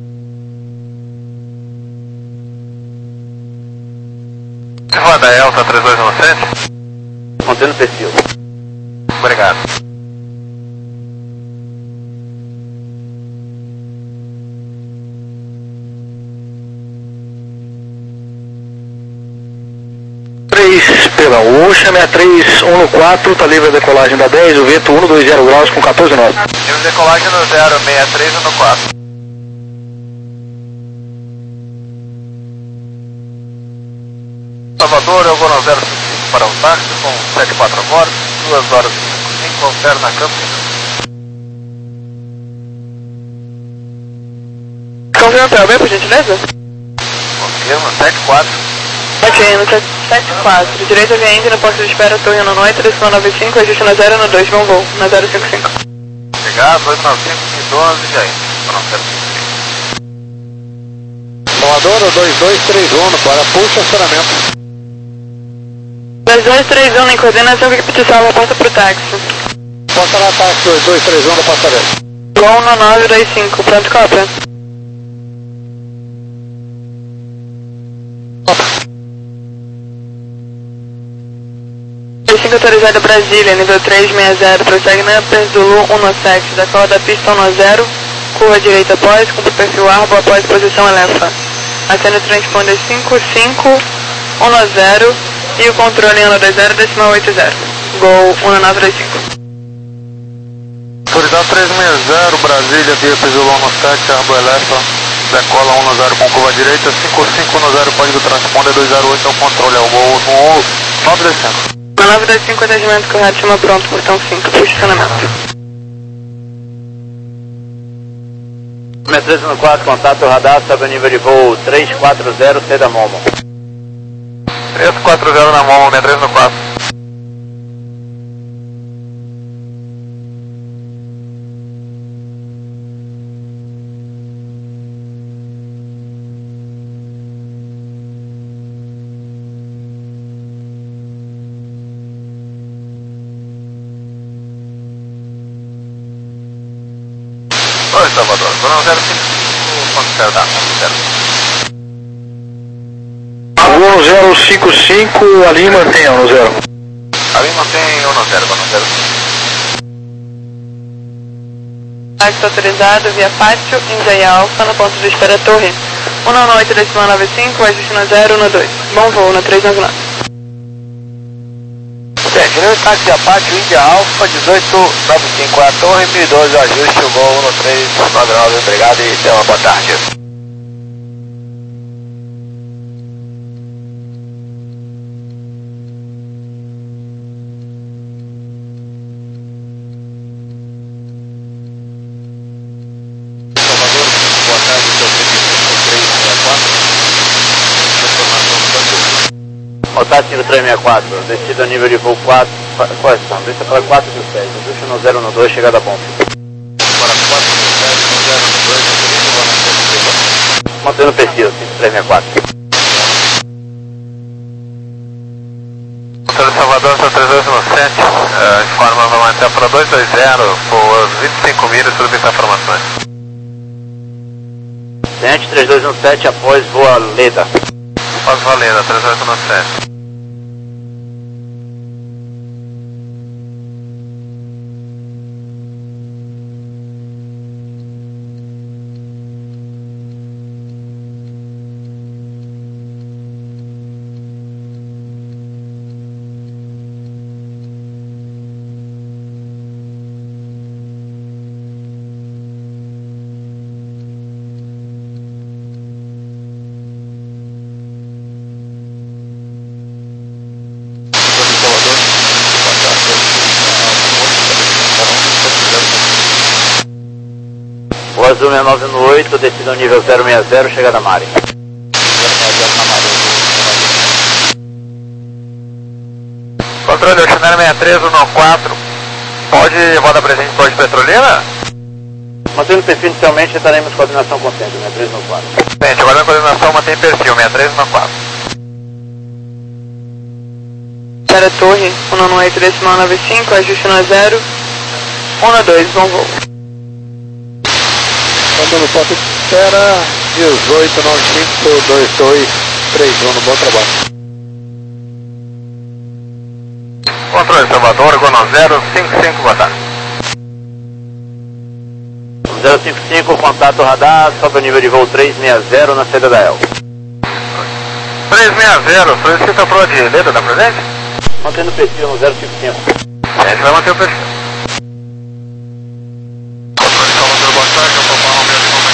Voa da Elta três dois um sete. Mantendo o perfil. Obrigado. três, perdão, o sessenta e três um quatro, está livre a decolagem da dez, o vento um dois zero graus com quatorze nós. Livre decolagem no zero, sessenta e três um quatro. Salvador, eu vou no zero cinco para o táxi com sete quatro bordos, duas horas e cinco cinco, confere na Campinas. Confirma o P L B, por gentileza? Confirma, sete quatro. Ok, no sete quatro, direita aviente na porta de espera, torre no noite, decimal nove cinco, ajuste na zero no dois, bom voo, na zero cinco cinco. Obrigado, dois nove cinco e doze, e aí? zero cinco cinco. Salvador, dois dois três um para posto de estacionamento. dois dois três um, em coordenação que precisa salva, passa pro táxi. Posta lá táxi dois dois três um da passarela. Gol no nove dois cinco, pronto, cópia. cinco autorizada Brasília, nível três sessenta, prossegue na Zulu um sete, da cola da pista um zero, curva direita após, cumpre o perfil Arbo após posição Elefa. Acena o transponder cinco cinco um zero e o controle em um dois zero decimal oito zero. Gol um nove dois cinco. Autoridade três sessenta, Brasília, via Zulu um sete, Arbo Elefa, decola um zero com curva direita, cinco cinco um zero, código transponder dois zero oito é o controle, é o Gol no nove dois cinco. nove dois cinco, atendimento correto, chama pronto, portão cinco, posicionamento. seis três um quatro, contato radar, sobe o nível de voo três quatro zero, C da Momo. três quatro zero na Momo, seis três um quatro. Oi, Salvador, Coronel zero cinco, ponto zero, tá, zero. um zero cinco cinco, ali mantém um zero. Ali mantém um zero, um zero. Táxi autorizado via Pátio, India Alfa, no ponto de espera Torre. um nove oito, décima nove cinco, ajuste no zero, no dois. Bom voo, na três nove nove. Gente, no táxi Apache, India Alfa, dezoito nove cinco, a torre, mil e doze, ajuste, o voo um três nove nove, obrigado e tenha uma boa tarde. Salvador, boa tarde, seu três seis quatro. Contato nível três seis quatro, descida nível de voo quatro, correção, desça para quatro mil sete, ajuste no zero no dois, chegada a bom. Para quatro mil sete, no zero dois, Mantendo o perfil, cinco três seis quatro. Motor de Salvador, seu três dois um sete, uh, informa, vai manter para dois dois zero, por vinte e cinco milhas, tudo bem com informações. Tenente três dois um sete, após voa Leda. Faz valendo, três dois um sete. O Azul seis nove oito, descida ao nível zero seis zero, chegada a Mari. Controle, Oceanário seis três um quatro, pode roda presente, pode petrolina? Mantendo o perfil inicialmente, estaremos coordenação com o centro, seis três um quatro. Gente, agora a coordenação mantém perfil, seis três um quatro. Para Torre, um nove oito, décima nove cinco, ajuste no zero, um dois, bom voo. Quando no ponto de espera, dezoito nove cinco, dois dois três um, bom trabalho. Controle Salvador, Gono zero cinco cinco, boa tarde. zero cinco cinco, contato radar, sobe o nível de voo três seis zero na saída da El. três seis zero, solicita a proa de Leda, tá presente? Mantendo o perfil no zero cinco cinco. A gente vai manter o perfil. Controle Salvador, boa tarde, eu vou falar o meu de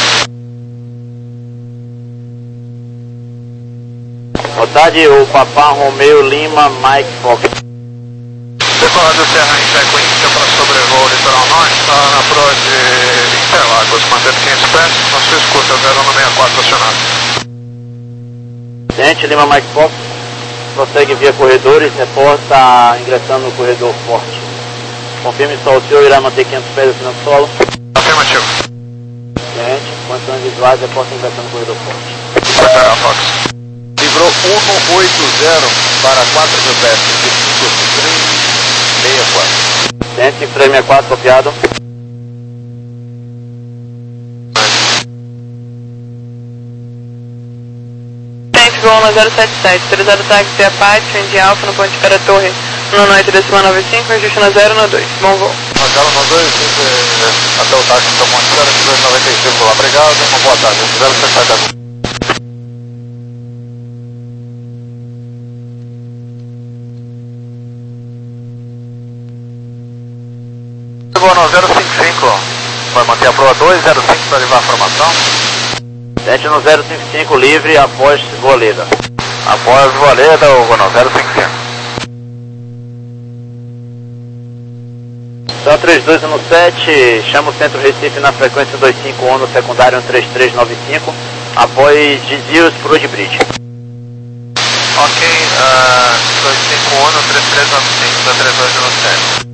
Boa tarde, o Papá Romeu Lima Mike Fox. Decolar do Serra Interquímica para sobrevoo litoral norte, está na proa de Interlagos, mantendo quinhentos pés, na sua escuta, zero um seis quatro acionado. Tenente Lima Mike Fox, prossegue via corredores, reporta ingressando no corredor forte. Confirme só, o senhor irá manter quinhentos pés acima do solo? Afirmativo. Tenente, condições visuais, reporta ingressando no corredor forte. Cortará, Fox. Livrou um oito zero para quatro mil pés, três seis quatro. Tenente cinco três seis quatro, copiado. Tenente Goma zero sete sete, autorizado táxi Apache, India Alfa, no ponto de espera Torre, um nove oito, décima nove cinco, ajuste no zero no dois. Bom voo. zero no dois, até o táxi do Monte Espera, dois noventa e cinco lá. Obrigado, uma boa tarde. zero sete sete. No zero cinco cinco, vai manter a proa dois zero cinco para levar a formação. Tenente no zero cinco cinco, livre após voa Leda. Após voa Leda, o no zero cinco cinco. Então três dois um sete, chama o centro Recife na frequência dois cinco um no secundário um três três nove cinco, após desvios por hoje bridge. Ok, uh, dois cinco um no três três nove cinco da três dois um sete.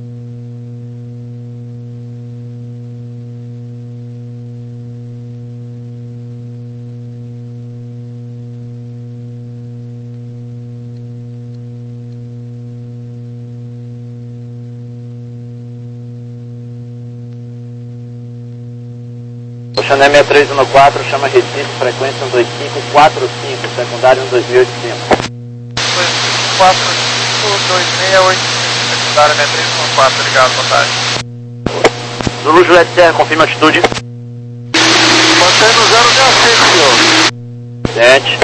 Xané seis três um quatro, chama Recife, frequência um dois cinco quatro cinco, secundário um dois mil e oitocentos. dois cinco quatro cinco dois seis oito cinco, secundário seis três um quatro, ligado, boa tarde. Zulu Juliette Serra, confirma a atitude. Mantendo zero zero cinco, senhor. Sete.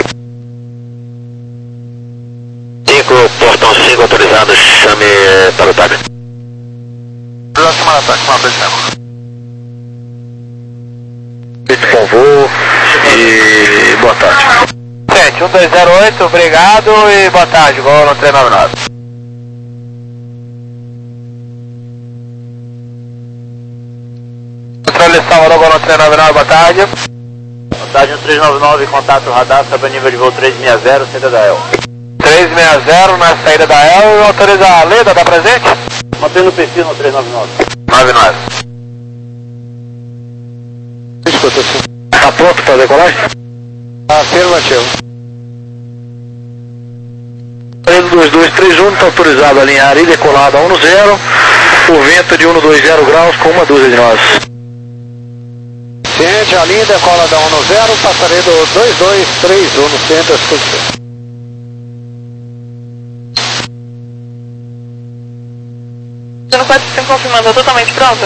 cinco, portão cinco autorizado, chame para o T A B. Próxima ataque, uma abertura. Bom voo e boa tarde. Sete, um dois zero oito, obrigado e boa tarde, voo no três nove nove. Controle Salvador, voo no três nove nove, boa tarde. Boa tarde no três nove nove, contato radar, sob nível de voo três seis zero, saída da E L. três seis zero na saída da E L, autoriza a Leda, tá presente? Mantendo o perfil no três nove nove. nove nove. Escuta, senhor. Está pronto para decolagem? Afirmativo. dois dois três um, está autorizado a alinhar e decolada um zero, o vento de um dois zero graus com uma dúzia de nós. Ciente, a linha decola da um zero, passarei do dois dois três um no centro, escute. Zero quatro cinco confirmando, totalmente pronta?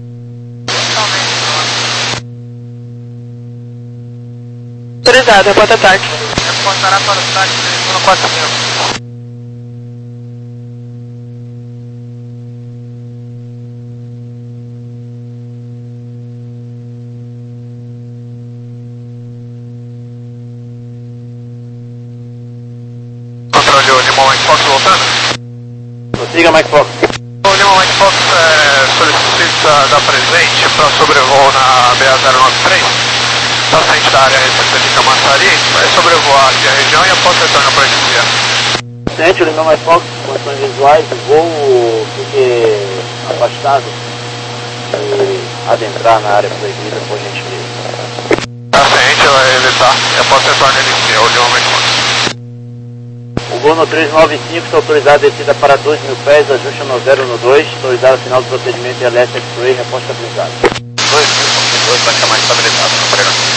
Autorizado, reporta ataque. Reportará para o táxi três um quatro cinco. Controle de Mike Fox voltando. Prossiga, Mike Fox. O Lima Mike Fox é, solicita dar presente para sobrevoo na B A zero nove três. Está frente da área Recife de Camaçari, vai sobrevoar aqui a região e após retorno para a Equipe. Sente, o Lima Mike Fox, condições visuais, voo fique afastado e adentrar na área proibida, por gentileza. A frente vai evitar e após retorno ele é o Lima Mike Fox. O voo no três nove cinco está autorizado a descida para dois mil pés, ajuste no zero no dois, autorizado final do procedimento e alerta X-Ray, resposta aplicada. dois mil, dois vai estar mais estabilizado no programa.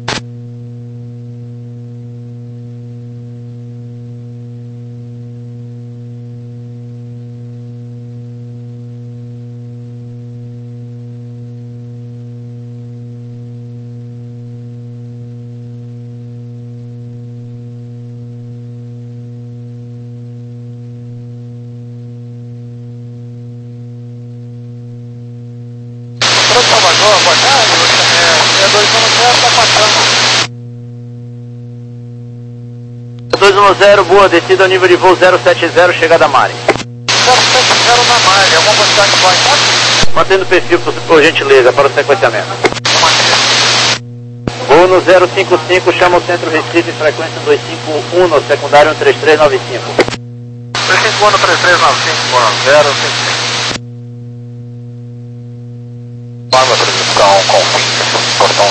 Salvador, boa tarde, é dois um zero, está passando. dois um zero, boa, descida ao nível de voo zero sete zero, chegada a Mari. zero sete zero na Mari, alguma quantidade de boa em Mantendo o perfil, por, por gentileza, para o sequenciamento. Voo no zero cinco cinco, chama o centro Recife, frequência dois cinco um, no secundário um três três nove cinco. três cinco um, três três nove cinco, zero cinco cinco. Forma transmissão com portão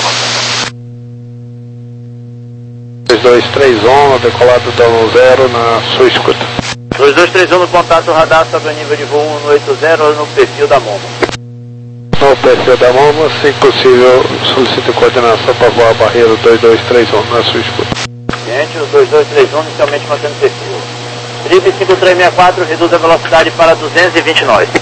dois dois três um, decolado da um zero na sua escuta. dois dois três um no contato radar sobre o nível de voo um oito zero no perfil da Momo. No perfil da Momo, se possível, solicito coordenação para voar a barreira dois dois três um na sua escuta. Gente, o dois dois três um inicialmente mantendo o perfil. Trip cinco três seis quatro, reduz a velocidade para duzentos e vinte nós.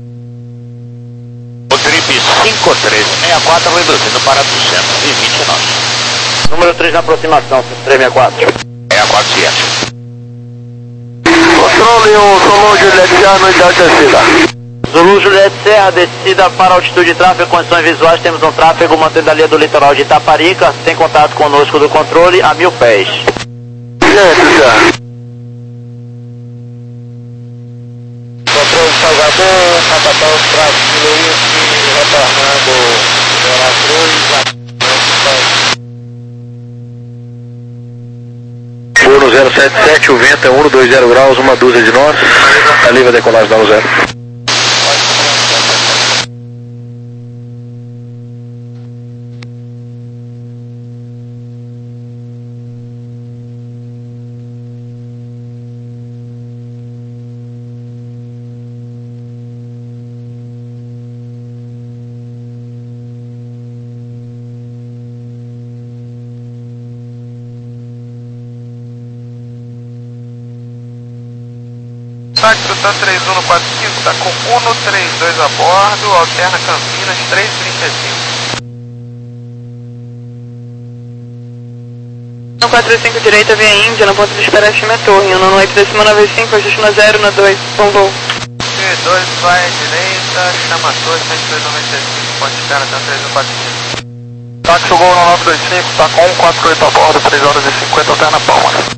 O Trip cinco três seis quatro reduzindo para duzentos e vinte nós. Número três na aproximação, três seis quatro. seis quatro ciente. Controle o Zulu Juliette já no unidade de descida. Zulu Juliette Serra, descida para altitude de tráfego, condições visuais, temos um tráfego mantendo a linha do litoral de Itaparica, sem contato conosco do controle, a mil pés. Gente, já. Controle Salvador, botar os traços de Luiz retornando Veracruz. Voo no zero sete sete, o vento é um dois zero graus, uma dúzia de nós. Está livre a decolagem da um zero. Táxi tá três um no quatro cinco, tá com um no três dois a bordo, alterna Campinas três trinta e cinco. No quatro cinco direita, via Índia, no ponto de espera estima é torre. um no oito, décima nove cinco, ajuste no zero, no dois, bom voo. P dois vai à direita, chama torre, cento e três noventa e cinco, ponto de espera, tá três um quatro cinco. Táxi Gol no nove dois cinco, tá com um quatro oito a bordo, três horas e cinquenta, alterna Palmas.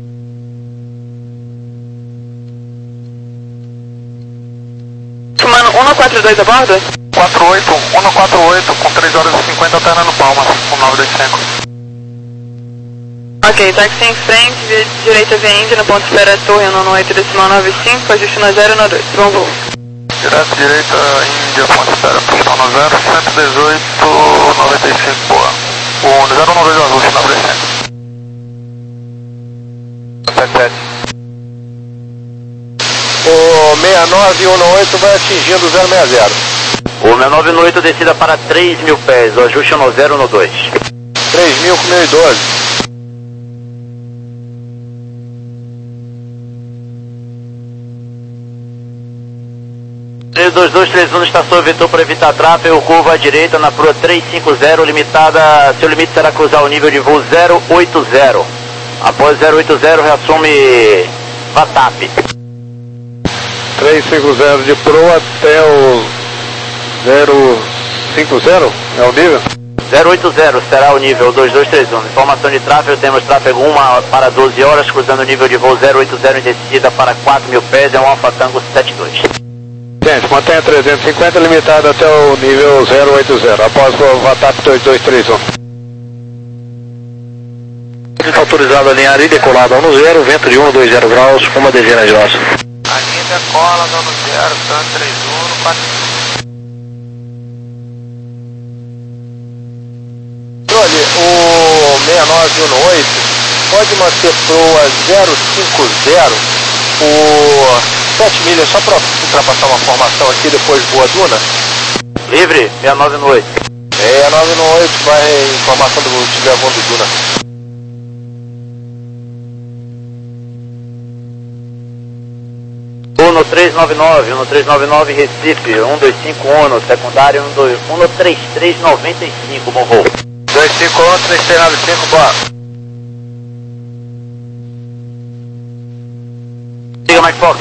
Mano, um no quatro dois a bordo? quatro oito, um no quatro oito, com três horas e cinquenta, alternando Palmas, com nove dois cinco. Ok, táxi em frente, via direita via Índia, no ponto de espera torre, um no oito, décima nove cinco, ajuste no zero, no dois, bom voo. Direto direita, Índia, ponto de espera, posição no zero, cento e dezoito, noventa e cinco, boa. O zero nove dois azul, nove dois cinco. sete sete. O seis nove um oito vai atingindo zero seis zero. O seis nove um oito descida para três mil pés, o ajuste no zero no dois. três mil com mil e doze. três dois dois três um estação vetor para evitar tráfego, curva à direita na proa trezentos e cinquenta, limitada, seu limite será cruzar o nível de voo zero oito zero. Após zero oito zero, reassume VATAP. trezentos e cinquenta de proa até o zero cinco zero, é o nível? zero oito zero será o nível dois dois três um. Informação de tráfego, temos tráfego um para doze horas, cruzando o nível de voo zero oito zero em descida para quatro mil pés, é um Alfa Tango setenta e dois. Gente, mantenha trezentos e cinquenta limitado até o nível zero oito zero, após o VATAP dois dois três um. Está autorizado a alinhar e decolada a um zero, vento de um dois zero graus, uma dezena de nós. A linha decola, dando zero, tanto três um no quatro cinco. Olha, o seis nove um oito pode manter proa zero cinco zero por sete milhas, só para ultrapassar uma formação aqui, depois voa Duna. Livre, seis nove um oito. seis nove um oito vai em formação do tiver voando Duna. Uno três nove nove, Uno três nove nove Recife, um dois cinco Uno, secundário Uno três três nove cinco, bom voo. dois cinco um, três três nove cinco, boa. Diga, Mike Fox.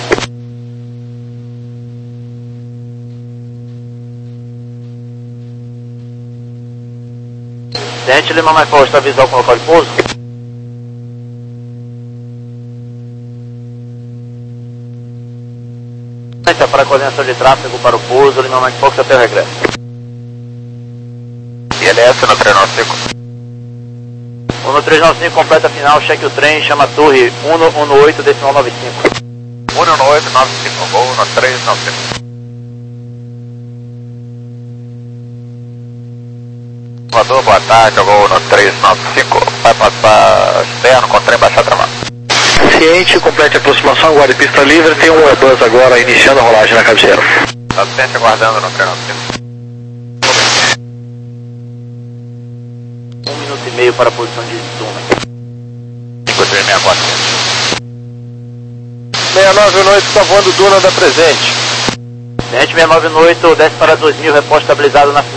Tente Lima Mike Fox, está visual com o local de pouso? Para a coordenação de tráfego para o pouso, Lima Mike Fox até o regresso. I L S no três nove cinco. Uno três nove cinco, completa final, cheque o trem, chama a torre um um oito, decimal nove cinco. um um oito nove cinco, voo no três nove cinco. Voador, boa tarde, voo no três nove cinco, vai passar externo com o trem baixar travado. Ciente, complete a aproximação, aguarde pista livre, tem um Airbus agora iniciando a rolagem na cabeceira. Assistente aguardando no três nove cinco. Um minuto e meio para a posição de Duna. cinco três seis quatro. seis nove um oito está voando Duna da presente. Ciente seis nove um oito, desce para dois mil, reposto estabilizado na